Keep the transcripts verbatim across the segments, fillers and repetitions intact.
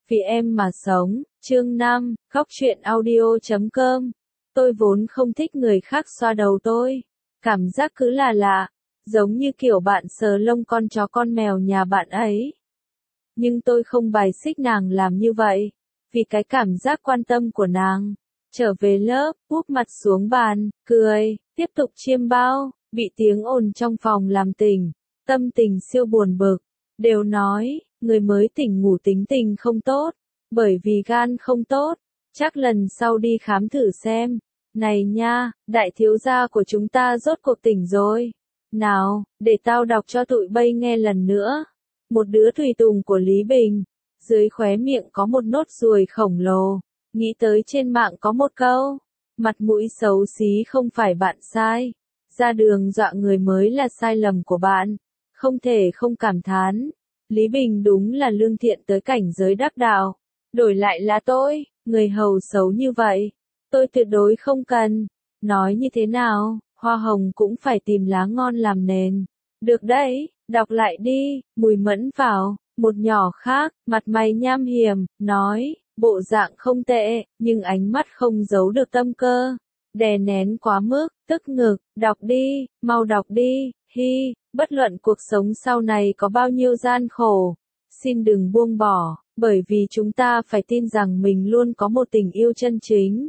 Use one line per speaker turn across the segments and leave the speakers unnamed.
Vì em mà sống, chương năm, khóc chuyện audio chấm com. Tôi vốn không thích người khác xoa đầu tôi. Cảm giác cứ là lạ, giống như kiểu bạn sờ lông con chó con mèo nhà bạn ấy. Nhưng tôi không bài xích nàng làm như vậy, vì cái cảm giác quan tâm của nàng. Trở về lớp, úp mặt xuống bàn, cười, tiếp tục chiêm bao, bị tiếng ồn trong phòng làm tỉnh, tâm tình siêu buồn bực. Đều nói, người mới tỉnh ngủ tính tình không tốt, bởi vì gan không tốt, chắc lần sau đi khám thử xem. Này nha, đại thiếu gia của chúng ta rốt cuộc tỉnh rồi. Nào, để tao đọc cho tụi bay nghe lần nữa. Một đứa tùy tùng của Lý Bình, dưới khóe miệng có một nốt ruồi khổng lồ, nghĩ tới trên mạng có một câu, mặt mũi xấu xí không phải bạn sai, ra đường dọa người mới là sai lầm của bạn. Không thể không cảm thán, Lý Bình đúng là lương thiện tới cảnh giới đắc đạo. Đổi lại là tôi, người hầu xấu như vậy, tôi tuyệt đối không cần. Nói như thế nào, hoa hồng cũng phải tìm lá ngon làm nền. Được đấy, đọc lại đi. Mùi Mẫn vào, một nhỏ khác, mặt mày nham hiểm, nói, bộ dạng không tệ, nhưng ánh mắt không giấu được tâm cơ. Đè nén quá mức, tức ngực, đọc đi, mau đọc đi, hi, bất luận cuộc sống sau này có bao nhiêu gian khổ, xin đừng buông bỏ, bởi vì chúng ta phải tin rằng mình luôn có một tình yêu chân chính.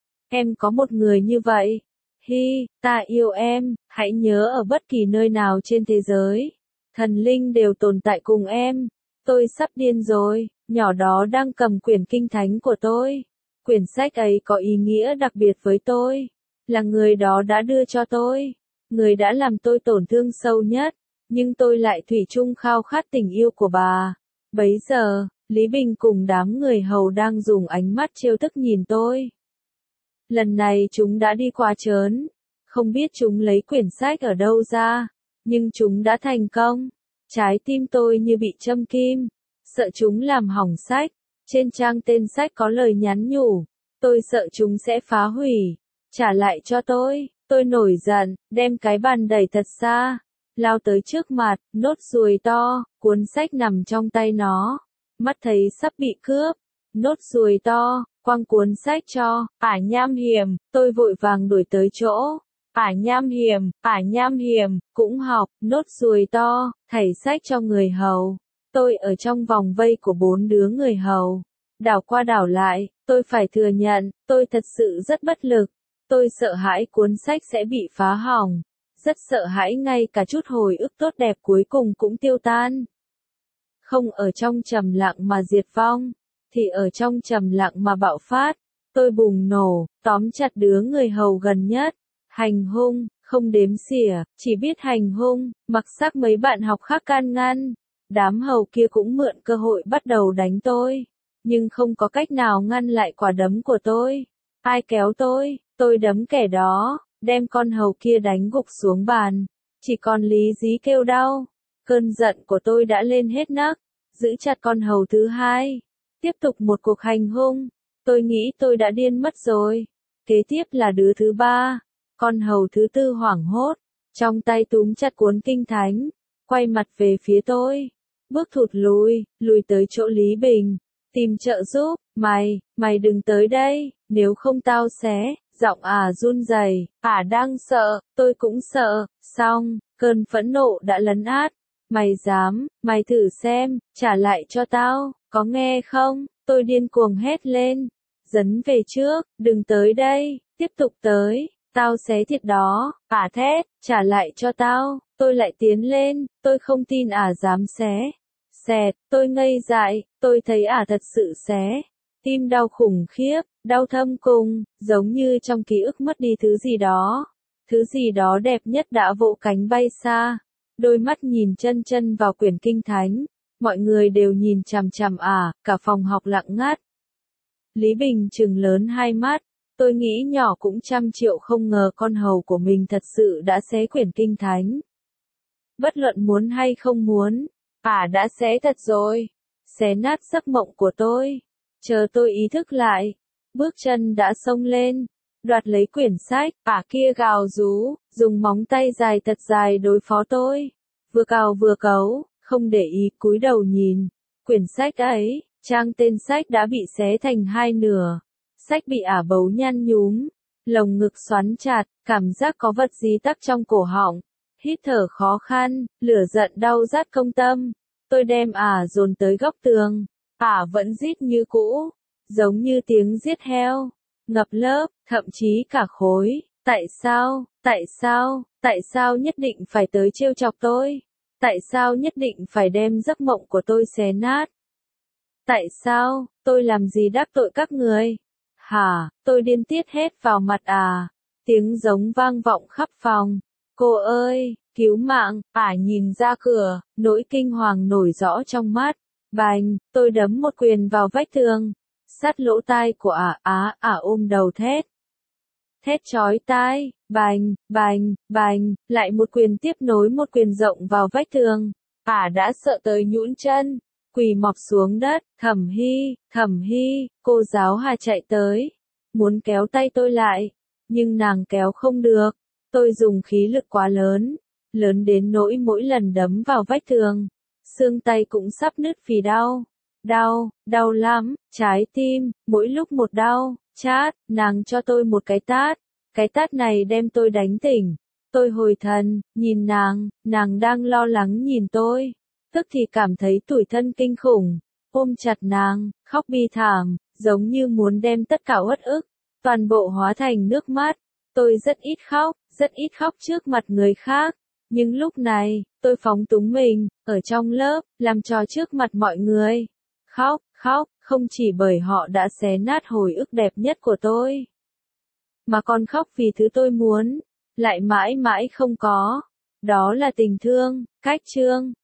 Em có một người như vậy. Hi, ta yêu em, hãy nhớ ở bất kỳ nơi nào trên thế giới, thần linh đều tồn tại cùng em. Tôi sắp điên rồi, nhỏ đó đang cầm quyển kinh thánh của tôi. Quyển sách ấy có ý nghĩa đặc biệt với tôi, là người đó đã đưa cho tôi, người đã làm tôi tổn thương sâu nhất, nhưng tôi lại thủy chung khao khát tình yêu của bà. Bấy giờ, Lý Bình cùng đám người hầu đang dùng ánh mắt trêu tức nhìn tôi. Lần này chúng đã đi quá trớn, không biết chúng lấy quyển sách ở đâu ra, nhưng chúng đã thành công. Trái tim tôi như bị châm kim, sợ chúng làm hỏng sách. Trên trang tên sách có lời nhắn nhủ, tôi sợ chúng sẽ phá hủy. Trả lại cho tôi, tôi nổi giận, đem cái bàn đẩy thật xa, lao tới trước mặt, nốt ruồi to, cuốn sách nằm trong tay nó, mắt thấy sắp bị cướp, nốt ruồi to, quăng cuốn sách cho, ả nham hiểm, tôi vội vàng đuổi tới chỗ, ả nham hiểm, ả nham hiểm, cũng học, nốt ruồi to, thảy sách cho người hầu. Tôi ở trong vòng vây của bốn đứa người hầu, đảo qua đảo lại, tôi phải thừa nhận, tôi thật sự rất bất lực. Tôi sợ hãi cuốn sách sẽ bị phá hỏng, rất sợ hãi ngay cả chút hồi ức tốt đẹp cuối cùng cũng tiêu tan. Không ở trong trầm lặng mà diệt vong, thì ở trong trầm lặng mà bạo phát. Tôi bùng nổ, tóm chặt đứa người hầu gần nhất, hành hung, không đếm xỉa, chỉ biết hành hung, mặc xác mấy bạn học khác can ngăn. Đám hầu kia cũng mượn cơ hội bắt đầu đánh tôi, nhưng không có cách nào ngăn lại quả đấm của tôi. Ai kéo tôi, tôi đấm kẻ đó, đem con hầu kia đánh gục xuống bàn. Chỉ còn Lý Dí kêu đau. Cơn giận của tôi đã lên hết nấc, giữ chặt con hầu thứ hai. Tiếp tục một cuộc hành hung. Tôi nghĩ tôi đã điên mất rồi. Kế tiếp là đứa thứ ba. Con hầu thứ tư hoảng hốt, trong tay túm chặt cuốn kinh thánh, quay mặt về phía tôi. Bước thụt lùi, lùi tới chỗ Lý Bình, tìm trợ giúp. Mày, mày đừng tới đây, nếu không tao xé. Giọng ả run rẩy, ả đang sợ, tôi cũng sợ. Xong, cơn phẫn nộ đã lấn át. Mày dám, mày thử xem, trả lại cho tao, có nghe không? Tôi điên cuồng hét lên. Dấn về trước, đừng tới đây, tiếp tục tới, tao xé thịt đó. Ả thét, trả lại cho tao. Tôi lại tiến lên, tôi không tin ả dám xé. Xẹt, tôi ngây dại, tôi thấy ả thật sự xé. Tim đau khủng khiếp, đau thâm cùng, giống như trong ký ức mất đi thứ gì đó. Thứ gì đó đẹp nhất đã vỗ cánh bay xa. Đôi mắt nhìn chân chân vào quyển kinh thánh. Mọi người đều nhìn chằm chằm ả, cả phòng học lặng ngắt. Lý Bình trừng lớn hai mắt. Tôi nghĩ nhỏ cũng trăm triệu không ngờ con hầu của mình thật sự đã xé quyển kinh thánh. Bất luận muốn hay không muốn, ả đã xé thật rồi. Xé nát giấc mộng của tôi. Chờ tôi ý thức lại, bước chân đã xông lên, đoạt lấy quyển sách, ả kia gào rú, dùng móng tay dài thật dài đối phó tôi, vừa cào vừa cấu, không để ý cúi đầu nhìn, quyển sách ấy, Trang tên sách đã bị xé thành hai nửa. Sách bị ả bấu nhăn nhúm, lồng ngực xoắn chặt, cảm giác có vật gì tắc trong cổ họng. Hít thở khó khăn, lửa giận đau rát công tâm. Tôi đem ả dồn tới góc tường. Ả vẫn rít như cũ, giống như tiếng giết heo. Ngập lớp, thậm chí cả khối. Tại sao, tại sao, tại sao nhất định phải tới trêu chọc tôi? Tại sao nhất định phải đem giấc mộng của tôi xé nát? Tại sao, tôi làm gì đắc tội các người? Hả, tôi điên tiết hết vào mặt à? Tiếng giống vang vọng khắp phòng. Cô ơi, cứu mạng, ả nhìn ra cửa, nỗi kinh hoàng nổi rõ trong mắt. Bành, tôi đấm một quyền vào vách tường. Sát lỗ tai của ả, á, ả ôm đầu thét. Thét chói tai, bành, bành, bành, lại một quyền tiếp nối một quyền rộng vào vách tường. Ả đã sợ tới nhũn chân, quỳ mọp xuống đất. Thẩm Hy, Thẩm Hy, cô giáo Hà chạy tới, muốn kéo tay tôi lại, nhưng nàng kéo không được. Tôi dùng khí lực quá lớn, lớn đến nỗi mỗi lần đấm vào vách tường, xương tay cũng sắp nứt vì đau. Đau, đau lắm, trái tim, mỗi lúc một đau. Chát, nàng cho tôi một cái tát. Cái tát này đem tôi đánh tỉnh. Tôi hồi thần, nhìn nàng, nàng đang lo lắng nhìn tôi. Tức thì cảm thấy tủi thân kinh khủng. Ôm chặt nàng, khóc bi thảm, giống như muốn đem tất cả uất ức, toàn bộ hóa thành nước mắt. Tôi rất ít khóc, rất ít khóc trước mặt người khác. Nhưng lúc này, tôi phóng túng mình, ở trong lớp, làm trò trước mặt mọi người. Khóc, khóc, không chỉ bởi họ đã xé nát hồi ức đẹp nhất của tôi, mà còn khóc vì thứ tôi muốn, lại mãi mãi không có. Đó là tình thương, cách trương.